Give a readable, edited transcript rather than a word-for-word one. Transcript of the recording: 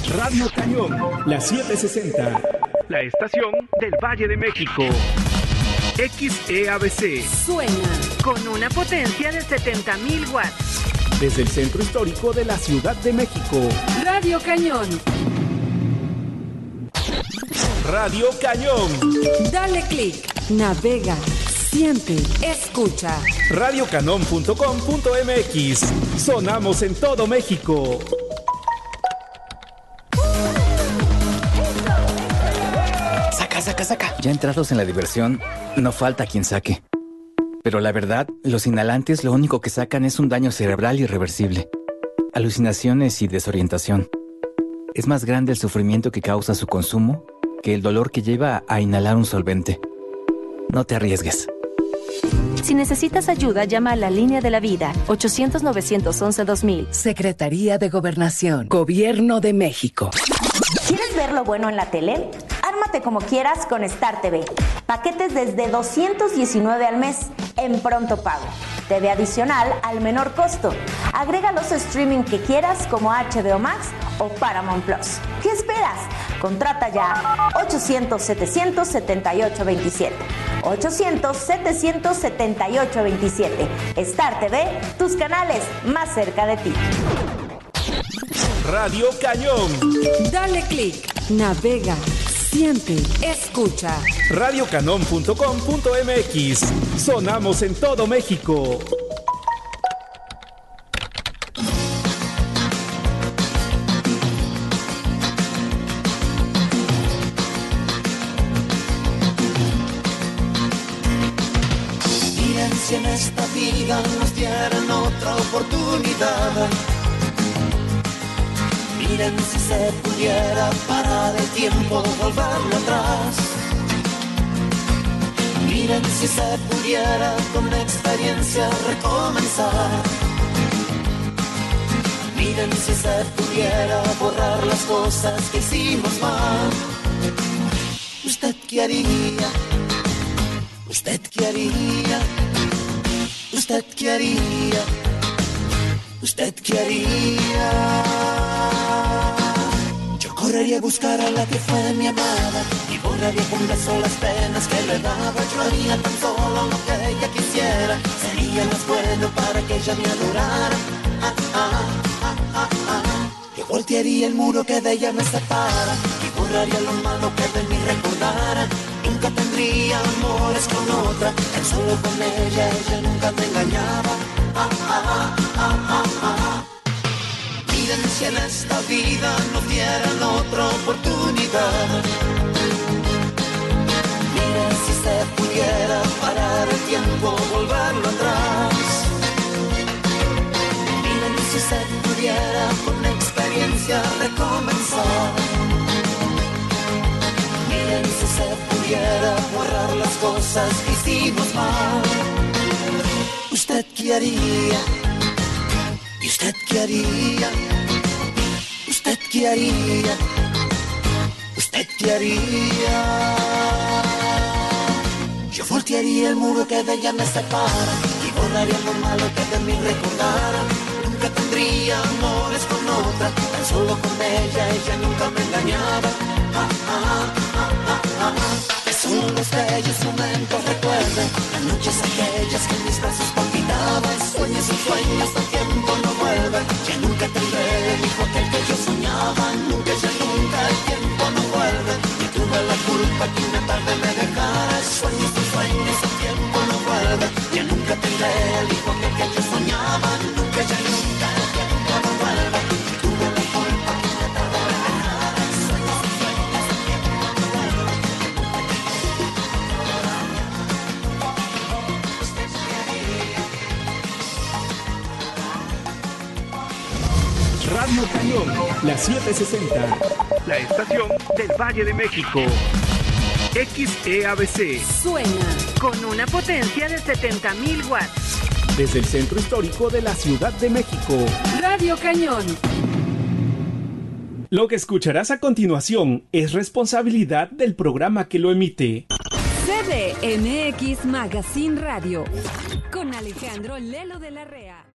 Radio Cañón, la 760. La estación del Valle de México. XEABC. Suena con una potencia de 70.000 watts. Desde el centro histórico de la Ciudad de México. Radio Cañón. Radio Cañón. Dale click, navega, siente, escucha. radiocanon.com.mx. Sonamos en todo México. Saca. Ya entrados en la diversión, no falta quien saque. Pero la verdad, los inhalantes lo único que sacan es un daño cerebral irreversible. Alucinaciones y desorientación. Es más grande el sufrimiento que causa su consumo que el dolor que lleva a inhalar un solvente. No te arriesgues. Si necesitas ayuda, llama a la Línea de la Vida, 800-911-2000. Secretaría de Gobernación, Gobierno de México. ¿Quieres ver lo bueno en la tele? Ármate como quieras con Star TV. Paquetes desde $219 al mes en pronto pago. TV adicional al menor costo. Agrega los streaming que quieras como HBO Max o Paramount Plus. ¿Qué esperas? Contrata ya 800-700-7827. 800-700-7827. Star TV, tus canales más cerca de ti. Radio Cañón. Dale click, navega, siente, escucha. radiocanon.com.mx. Sonamos en todo México. Miren si en esta vida nos dieran otra oportunidad. Miren si se pudiera parar el tiempo, volverlo atrás. Miren si se pudiera con experiencia recomenzar. Miren si se pudiera borrar las cosas que hicimos mal. ¿Usted qué haría? ¿Usted qué haría? ¿Usted qué haría? ¿Usted qué haría? Correría a buscar a la que fue mi amada y borraría con beso las penas que le daba. Yo haría tan solo lo que ella quisiera. Sería más bueno para que ella me adorara. Yo voltearía el muro que de ella me separa y borraría lo malo que de mí recordara. Nunca tendría amores con otra, tan solo con ella nunca me engañaba. Miren si en esta vida nos dieran otra oportunidad. Miren si se pudiera parar el tiempo, volverlo atrás. Miren si se pudiera con experiencia recomenzar. Miren si se pudiera borrar las cosas que hicimos mal. ¿Usted qué haría? ¿Y usted qué haría? ¿Usted qué haría? ¿Usted qué haría? Yo voltearía el muro que de ella me separa y borraría lo malo que de mí recordara. Nunca tendría amores con otra, tan solo con ella nunca me engañaba. Son los bellos momentos, recuerden las noches aquellas que en mis brazos palpitaban. Sueños y sueños, el tiempo no vuelve. Ya nunca tendré el hijo aquel que yo soñaba. Nunca, ya nunca, el tiempo no vuelve. Y tuve la culpa que una tarde me dejara. Sueños y sueños, el tiempo no vuelve. Ya nunca tendré el hijo aquel que yo soñaba. Nunca, ya nunca, el tiempo no vuelve. Y tuve la culpa que una tarde me dejara. Sueños y sueños, el tiempo no vuelve. Radio Cañón, la 760. La estación del Valle de México. XEABC. Suena con una potencia de 70.000 watts. Desde el centro histórico de la Ciudad de México. Radio Cañón. Lo que escucharás a continuación es responsabilidad del programa que lo emite. CDMX Magazine Radio con Alejandro Lelo de la Rea.